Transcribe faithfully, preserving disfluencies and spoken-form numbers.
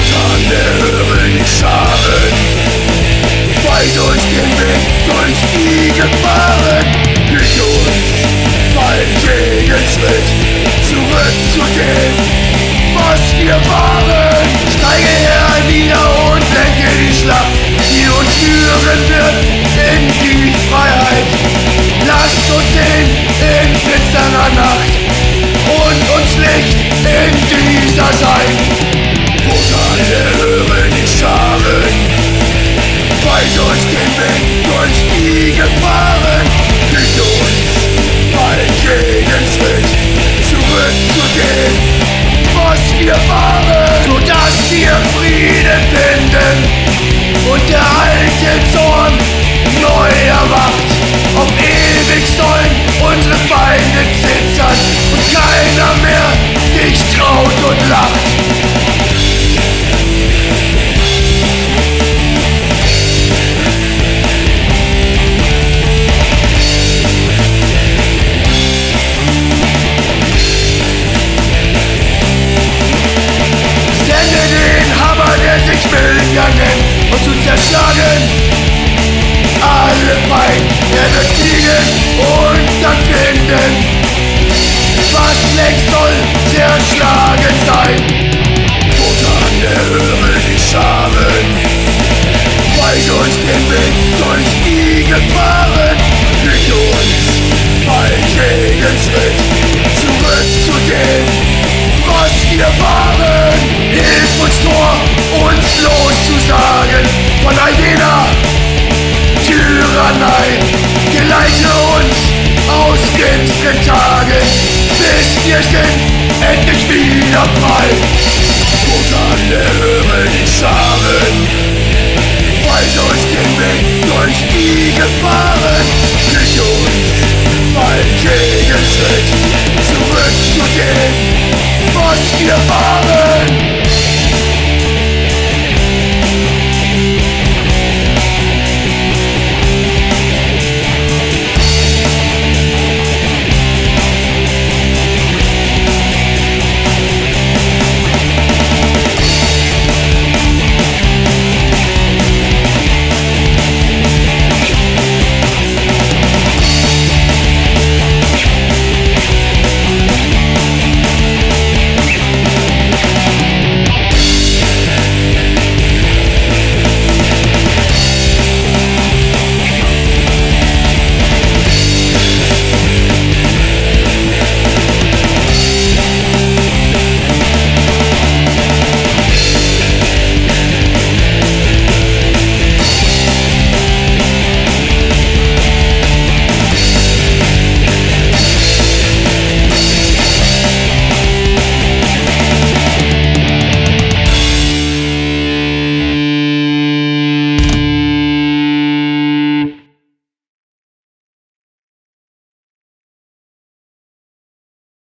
Wotan erhören die Scharen, weist uns den Weg durch die Gefahren. Nicht uns bald jeden Schritt zurückzugehen, was wir waren. Steige her nieder und lenke die Schlacht, die uns führen wird in die Freiheit. Lasst uns sehen in finsterer Nacht und uns Licht in dieser sein. Wotan erhören die Scharen, weist uns den Weg durch die Gefahren. Nicht uns bald jeden Schritt zurückzugehen, was wir waren, sodass wir Frieden finden und der alte Zorn neu erwacht. Auf ewig sollen unsere Feinde zittern und keiner mehr sich traut und lacht. Und zu zerschlagen alle Feind, er wird fliegen und dann finden, was längst soll zerschlagen sein. Wotan erhören die Scharen, weist uns den Weg durch die Gefahren. Nicht uns bald jeden Schritt zurückzugehen, was wir waren. Hilf uns Tor, uns loszusagen von all jener Tyrannei. Geleite uns aus finsteren Tagen, bis wir sind endlich wieder frei. Wotan erhören die Scharen, weist uns den Weg durch die Gefahren. Nicht uns bald jeden Schritt zurückzugehen, was wir waren.